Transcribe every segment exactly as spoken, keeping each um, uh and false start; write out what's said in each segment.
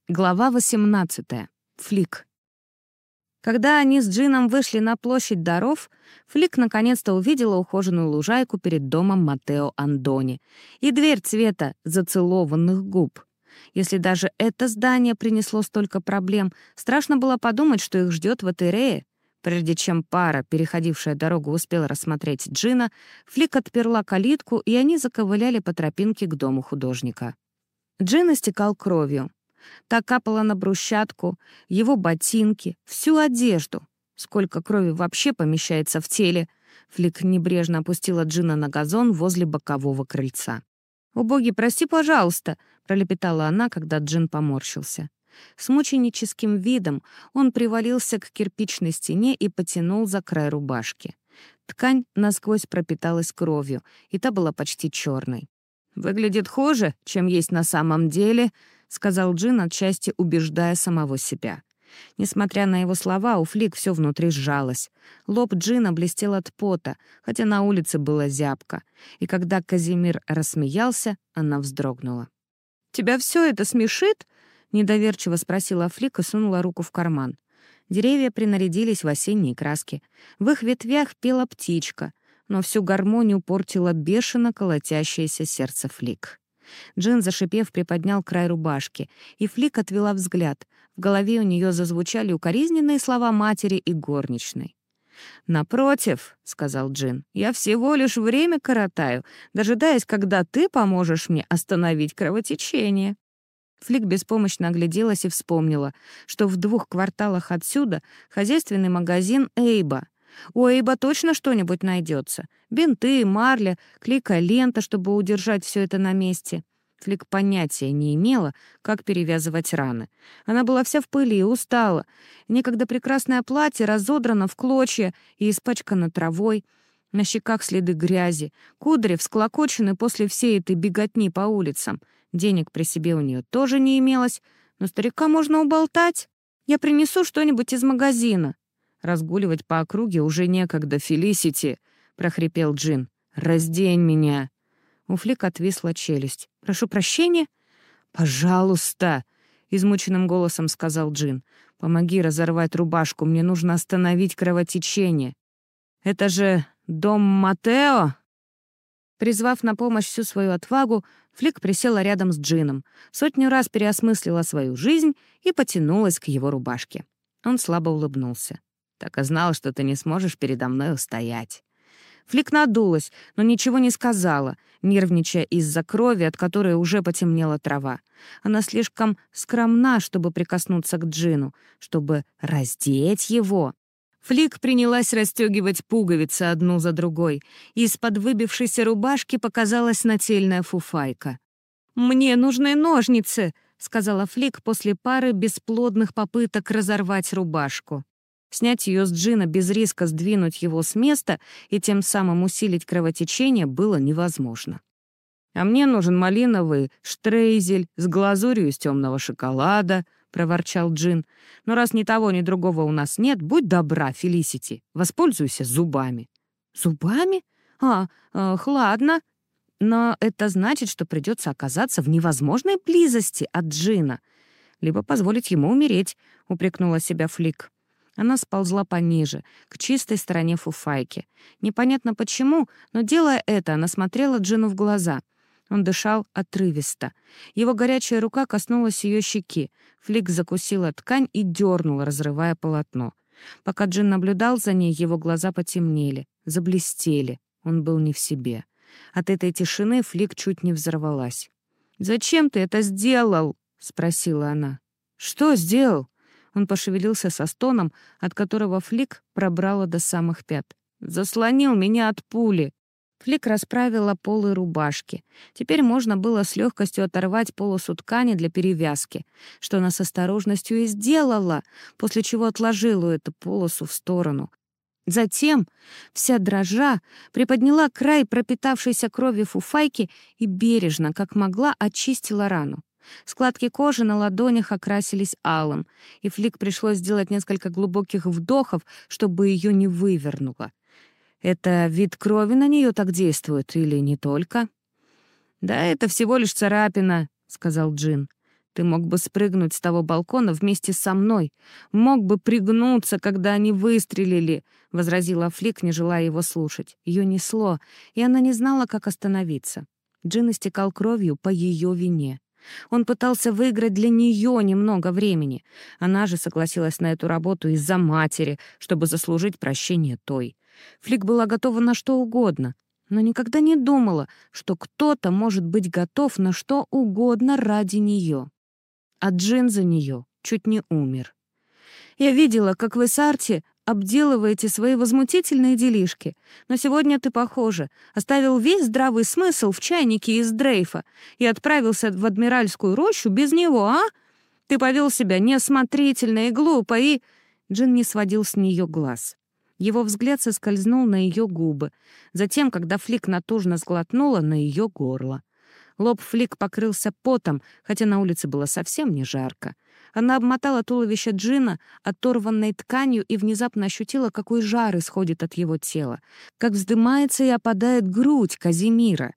Глава восемнадцатая. Флик. Когда они с Джином вышли на площадь даров, Флик наконец-то увидела ухоженную лужайку перед домом Матео Андони и дверь цвета зацелованных губ. Если даже это здание принесло столько проблем, страшно было подумать, что их ждет в Этерее. Прежде чем пара, переходившая дорогу, успела рассмотреть Джина, Флик отперла калитку, и они заковыляли по тропинке к дому художника. Джин истекал кровью. Та капала на брусчатку, его ботинки, всю одежду. Сколько крови вообще помещается в теле? Флик небрежно опустила Джина на газон возле бокового крыльца. «О, боги, прости, пожалуйста», — пролепетала она, когда Джин поморщился. С мученическим видом он привалился к кирпичной стене и потянул за край рубашки. Ткань насквозь пропиталась кровью, и та была почти черной. «Выглядит хуже, чем есть на самом деле», — сказал Джин, отчасти убеждая самого себя. Несмотря на его слова, у Флик все внутри сжалось. Лоб Джина блестел от пота, хотя на улице было зябко. И когда Казимир рассмеялся, она вздрогнула. «Тебя все это смешит?» — недоверчиво спросила Флик и сунула руку в карман. Деревья принарядились в осенние краски. В их ветвях пела птичка, но всю гармонию портило бешено колотящееся сердце Флик. Джин, зашипев, приподнял край рубашки, и Флик отвела взгляд. В голове у нее зазвучали укоризненные слова матери и горничной. «Напротив», — сказал Джин, — «я всего лишь время коротаю, дожидаясь, когда ты поможешь мне остановить кровотечение». Флик беспомощно огляделась и вспомнила, что в двух кварталах отсюда хозяйственный магазин «Эйба». У Эйба точно что-нибудь найдется. Бинты, марля, клейкая лента, чтобы удержать все это на месте. Флик понятия не имела, как перевязывать раны. Она была вся в пыли и устала. Некогда прекрасное платье разодрано в клочья и испачкано травой. На щеках следы грязи. Кудри всклокочены после всей этой беготни по улицам. Денег при себе у нее тоже не имелось. Но старика можно уболтать. «Я принесу что-нибудь из магазина». «Разгуливать по округе уже некогда, Фелисити», — прохрипел Джин. «Раздень меня». У Флик отвисла челюсть. «Прошу прощения?» «Пожалуйста», — измученным голосом сказал Джин. «Помоги разорвать рубашку, мне нужно остановить кровотечение». «Это же дом Матео?» Призвав на помощь всю свою отвагу, Флик присела рядом с Джином, сотню раз переосмыслила свою жизнь и потянулась к его рубашке. Он слабо улыбнулся. «Так и знал, что ты не сможешь передо мной устоять». Флик надулась, но ничего не сказала, нервничая из-за крови, от которой уже потемнела трава. Она слишком скромна, чтобы прикоснуться к Джину, чтобы раздеть его. Флик принялась расстегивать пуговицы одну за другой, и из-под выбившейся рубашки показалась нательная фуфайка. «Мне нужны ножницы», — сказала Флик после пары бесплодных попыток разорвать рубашку. Снять ее с Джина без риска сдвинуть его с места и тем самым усилить кровотечение было невозможно. «А мне нужен малиновый штрейзель с глазурью из темного шоколада», — проворчал Джин. «Но раз ни того, ни другого у нас нет, будь добра, Фелисити, воспользуйся зубами». «Зубами? А, эх, ладно. Но это значит, что придется оказаться в невозможной близости от Джина. Либо позволить ему умереть», — упрекнула себя Флик. Она сползла пониже, к чистой стороне фуфайки. Непонятно почему, но, делая это, она смотрела Джину в глаза. Он дышал отрывисто. Его горячая рука коснулась ее щеки. Флик закусила ткань и дернула, разрывая полотно. Пока Джин наблюдал за ней, его глаза потемнели, заблестели. Он был не в себе. От этой тишины Флик чуть не взорвалась. «Зачем ты это сделал?» — спросила она. «Что сделал?» Он пошевелился со стоном, от которого Флик пробрала до самых пят. «Заслонил меня от пули!» Флик расправила полы рубашки. Теперь можно было с легкостью оторвать полосу ткани для перевязки, что она с осторожностью и сделала, после чего отложила эту полосу в сторону. Затем, вся дрожа, приподняла край пропитавшейся кровью фуфайки и бережно, как могла, очистила рану. Складки кожи на ладонях окрасились алым, и Флик пришлось сделать несколько глубоких вдохов, чтобы ее не вывернуло. Это вид крови на нее так действует или не только? «Да это всего лишь царапина», — сказал Джин. Ты мог бы спрыгнуть с того балкона вместе со мной. Мог бы пригнуться, когда они выстрелили», — возразила Флик, не желая его слушать. Ее несло, и она не знала, как остановиться. Джин истекал кровью по ее вине. Он пытался выиграть для нее немного времени. Она же согласилась на эту работу из-за матери, чтобы заслужить прощение той. Флик была готова на что угодно, но никогда не думала, что кто-то может быть готов на что угодно ради нее. А Джин за нее чуть не умер. «Я видела, как вы с Арти обделываете свои возмутительные делишки, но сегодня ты, похоже, оставил весь здравый смысл в чайнике из дрейфа и отправился в Адмиральскую рощу без него, а? Ты повел себя неосмотрительно и глупо, и...» Джин не сводил с нее глаз. Его взгляд соскользнул на ее губы, затем, когда Флик натужно сглотнула, на ее горло. Лоб Флик покрылся потом, хотя на улице было совсем не жарко. Она обмотала туловище Джина оторванной тканью и внезапно ощутила, какой жар исходит от его тела, как вздымается и опадает грудь Казимира.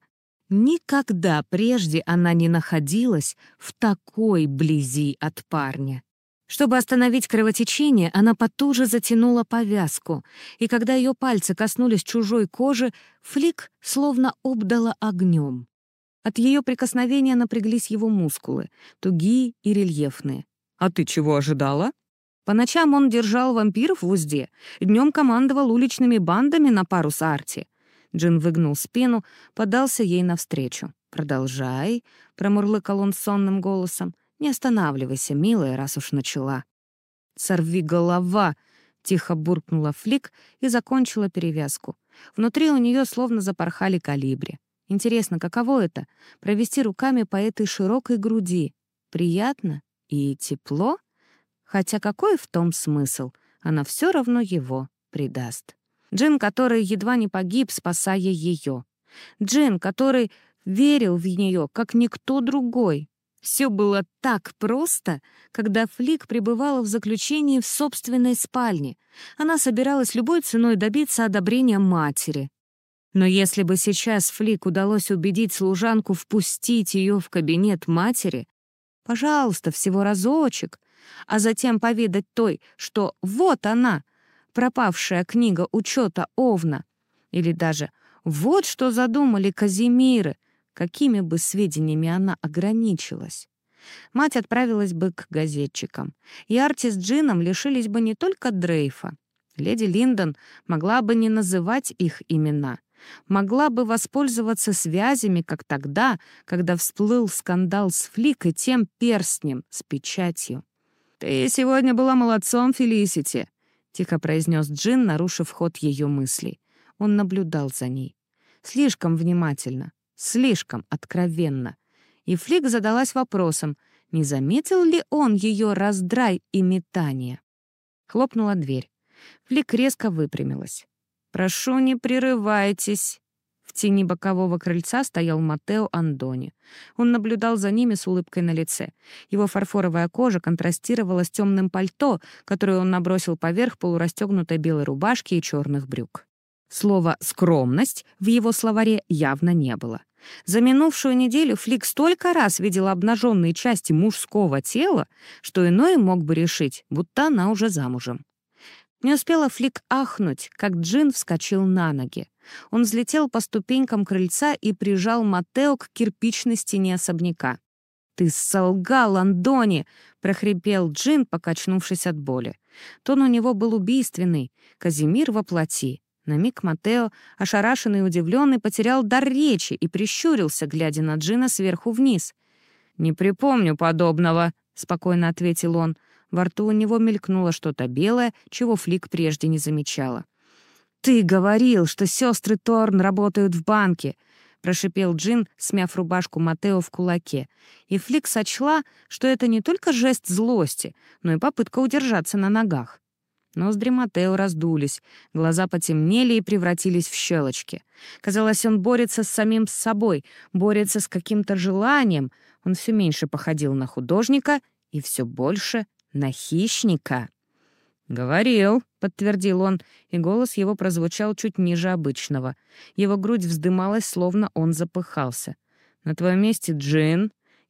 Никогда прежде она не находилась в такой близи от парня. Чтобы остановить кровотечение, она потуже затянула повязку, и когда ее пальцы коснулись чужой кожи, Флик словно обдала огнем. От ее прикосновения напряглись его мускулы, тугие и рельефные. «А ты чего ожидала?» По ночам он держал вампиров в узде, днем командовал уличными бандами на пару с Арти. Джин выгнул спину, подался ей навстречу. «Продолжай», — промурлыкал он сонным голосом. «Не останавливайся, милая, раз уж начала». «Сорви голова», — тихо буркнула Флик и закончила перевязку. Внутри у нее словно запорхали калибри. Интересно, каково это — провести руками по этой широкой груди? Приятно и тепло? Хотя какой в том смысл? Она все равно его предаст. Джин, который едва не погиб, спасая ее. Джин, который верил в нее, как никто другой. Все было так просто, когда Флик пребывала в заключении в собственной спальне. Она собиралась любой ценой добиться одобрения матери. Но если бы сейчас Флик удалось убедить служанку впустить ее в кабинет матери, пожалуйста, всего разочек, а затем поведать той, что вот она, пропавшая книга учета Овна, или даже вот что задумали Казимиры, какими бы сведениями она ограничилась. Мать отправилась бы к газетчикам, и Арти с Джином лишились бы не только дрейфа. Леди Линдон могла бы не называть их имена, могла бы воспользоваться связями, как тогда, когда всплыл скандал с Флик и тем перстнем с печатью. «Ты сегодня была молодцом, Фелисити», — тихо произнес Джин, нарушив ход ее мыслей. Он наблюдал за ней. Слишком внимательно, слишком откровенно. И Флик задалась вопросом, не заметил ли он ее раздрай и метание. Хлопнула дверь. Флик резко выпрямилась. «Прошу, не прерывайтесь». В тени бокового крыльца стоял Матео Андони. Он наблюдал за ними с улыбкой на лице. Его фарфоровая кожа контрастировала с темным пальто, которое он набросил поверх полурастегнутой белой рубашки и черных брюк. Слова «скромность» в его словаре явно не было. За минувшую неделю Флик столько раз видела обнаженные части мужского тела, что иной мог бы решить, будто она уже замужем. Не успела Флик ахнуть, как Джин вскочил на ноги. Он взлетел по ступенькам крыльца и прижал Матео к кирпичной стене особняка. «Ты солгал, Андони!» — прохрипел Джин, покачнувшись от боли. Тон у него был убийственный. Казимир во плоти. На миг Матео, ошарашенный и удивленный, потерял дар речи и прищурился, глядя на Джина сверху вниз. «Не припомню подобного», — спокойно ответил он. Во рту у него мелькнуло что-то белое, чего Флик прежде не замечала. «Ты говорил, что сестры Торн работают в банке», — прошипел Джин, смяв рубашку Матео в кулаке. И Флик сочла, что это не только жест злости, но и попытка удержаться на ногах. Ноздри Матео раздулись, глаза потемнели и превратились в щелочки. Казалось, он борется с самим собой, борется с каким-то желанием. Он все меньше походил на художника и все больше на хищника. «Говорил», — подтвердил он, и голос его прозвучал чуть ниже обычного. Его грудь вздымалась, словно он запыхался. «На твоем месте, Джин,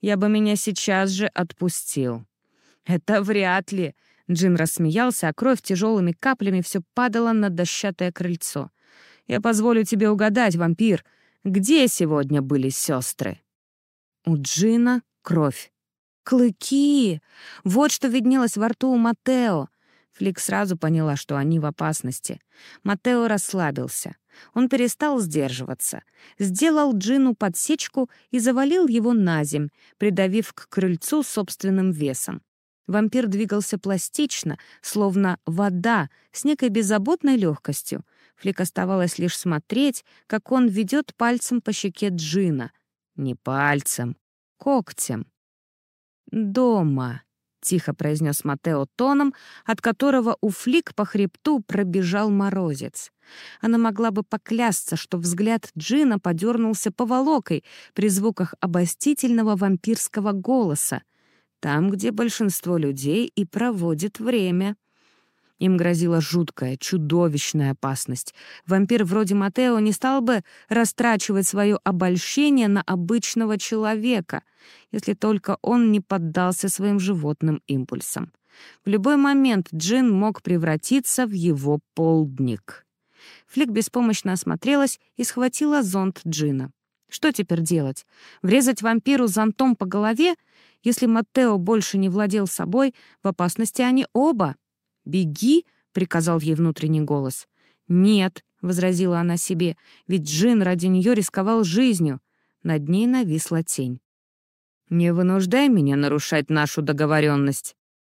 я бы меня сейчас же отпустил». «Это вряд ли», — Джин рассмеялся, а кровь тяжелыми каплями все падала на дощатое крыльцо. «Я позволю тебе угадать, вампир, где сегодня были сестры?» У Джина кровь. Клыки! Вот что виднелось во рту у Маттео. Флик сразу поняла, что они в опасности. Маттео расслабился. Он перестал сдерживаться. Сделал Джину подсечку и завалил его на земь, придавив к крыльцу собственным весом. Вампир двигался пластично, словно вода, с некой беззаботной легкостью. Флик оставалось лишь смотреть, как он ведет пальцем по щеке Джина. Не пальцем, когтем. «Дома», — тихо произнес Маттео тоном, от которого у Флик по хребту пробежал морозец. Она могла бы поклясться, что взгляд Джина подернулся поволокой при звуках обольстительного вампирского голоса, там, где большинство людей и проводит время. Им грозила жуткая, чудовищная опасность. Вампир вроде Маттео не стал бы растрачивать свое обольщение на обычного человека, если только он не поддался своим животным импульсам. В любой момент Джин мог превратиться в его полдник. Флик беспомощно осмотрелась и схватила зонт Джина. Что теперь делать? Врезать вампиру зонтом по голове? Если Маттео больше не владел собой, в опасности они оба. «Беги!» — приказал ей внутренний голос. «Нет», — возразила она себе, ведь Джин ради нее рисковал жизнью. Над ней нависла тень. «Не вынуждай меня нарушать нашу договоренность».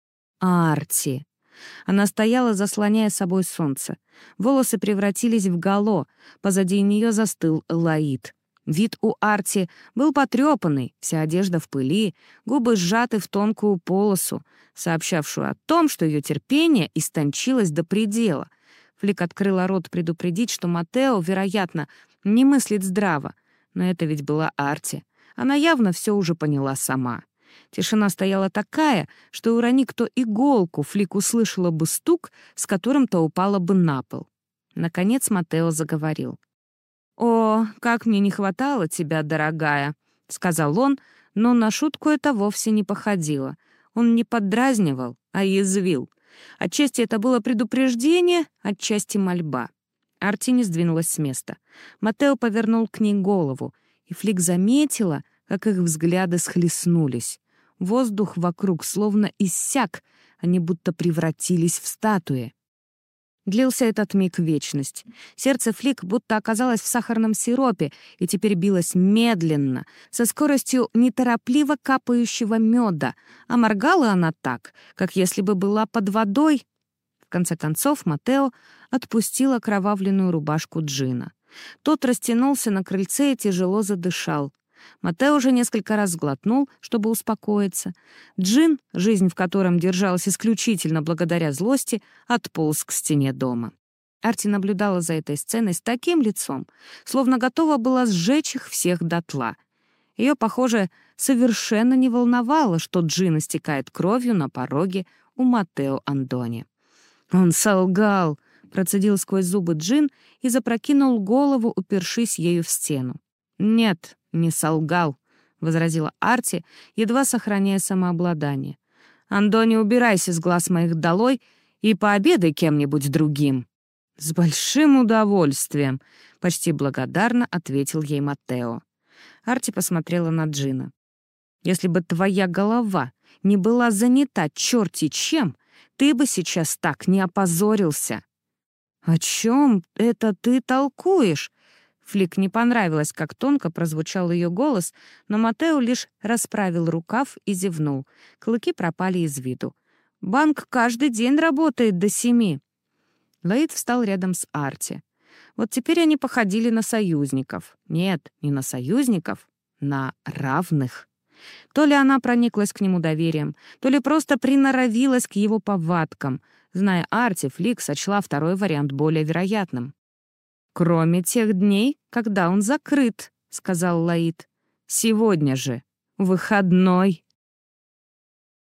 «Арти!» Она стояла, заслоняя собой солнце. Волосы превратились в гало, позади нее застыл Лаид. Вид у Арти был потрепанный, вся одежда в пыли, губы сжаты в тонкую полосу, сообщавшую о том, что ее терпение истончилось до предела. Флик открыла рот предупредить, что Маттео, вероятно, не мыслит здраво. Но это ведь была Арти. Она явно все уже поняла сама. Тишина стояла такая, что урони кто иголку, Флик услышала бы стук, с которым-то упала бы на пол. Наконец Маттео заговорил. «О, как мне не хватало тебя, дорогая», — сказал он, но на шутку это вовсе не походило. Он не поддразнивал, а язвил. Отчасти это было предупреждение, отчасти мольба. Арти не сдвинулась с места. Маттео повернул к ней голову, и Флик заметила, как их взгляды схлестнулись. Воздух вокруг словно иссяк, они будто превратились в статуи. Длился этот миг вечность. Сердце Флик будто оказалось в сахарном сиропе и теперь билось медленно, со скоростью неторопливо капающего меда, а моргала она так, как если бы была под водой. В конце концов Маттео отпустил окровавленную рубашку Джина. Тот растянулся на крыльце и тяжело задышал. Маттео уже несколько раз сглотнул, чтобы успокоиться. Джин, жизнь в котором держалась исключительно благодаря злости, отполз к стене дома. Арти наблюдала за этой сценой с таким лицом, словно готова была сжечь их всех дотла. Ее, похоже, совершенно не волновало, что Джин истекает кровью на пороге у Маттео Андони. «Он солгал!» — процедил сквозь зубы Джин и запрокинул голову, упершись ею в стену. «Нет, не солгал», — возразила Арти, едва сохраняя самообладание. «Андони, убирайся с глаз моих долой и пообедай кем-нибудь другим». «С большим удовольствием», — почти благодарно ответил ей Маттео. Арти посмотрела на Джина. «Если бы твоя голова не была занята черти чем, ты бы сейчас так не опозорился». «О чем это ты толкуешь?» Флик не понравилось, как тонко прозвучал ее голос, но Маттео лишь расправил рукав и зевнул. Клыки пропали из виду. «Банк каждый день работает до семи». Лаид встал рядом с Арти. Вот теперь они походили на союзников. Нет, не на союзников, на равных. То ли она прониклась к нему доверием, то ли просто приноровилась к его повадкам. Зная Арти, Флик сочла второй вариант более вероятным. «Кроме тех дней, когда он закрыт», — сказал Лаид. «Сегодня же выходной».